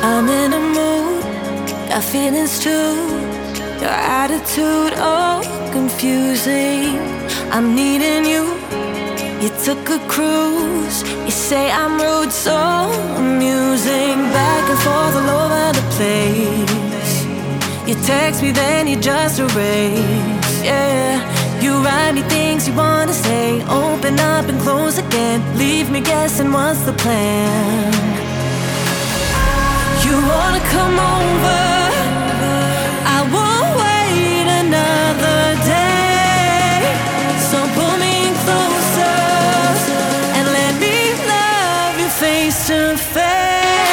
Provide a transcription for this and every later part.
I'm in a mood, got feelings too. Your attitude, oh, confusing. I'm needing you. You took a cruise. You say I'm rude, so amusing. Back and forth all over the place. You text me, then you just erase. Yeah, you write me things you wanna say. Open up and close again. Leave me guessing what's the plan. You wanna come over, I won't wait another day. So pull me in closer and let me love you face to face.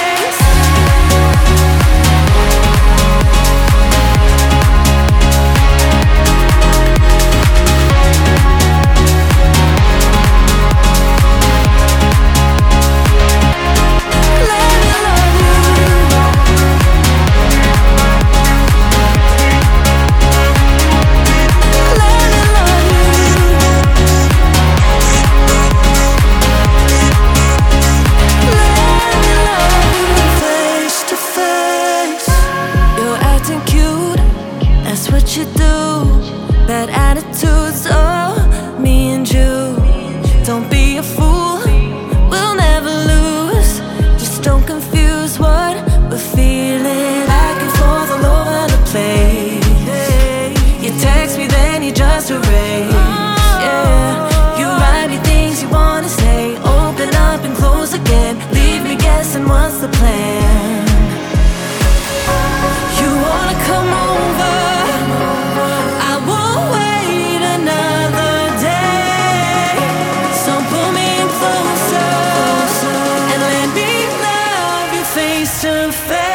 That's what you do. Bad attitudes, oh, me and you. Don't be a fool, we'll never lose. Just don't confuse what we're feeling. Back and forth all over the place. You text me, then you just erase. Yeah, you write me things you wanna say. Open up and close again. Leave me guessing what's the plan. You wanna come over, face to face.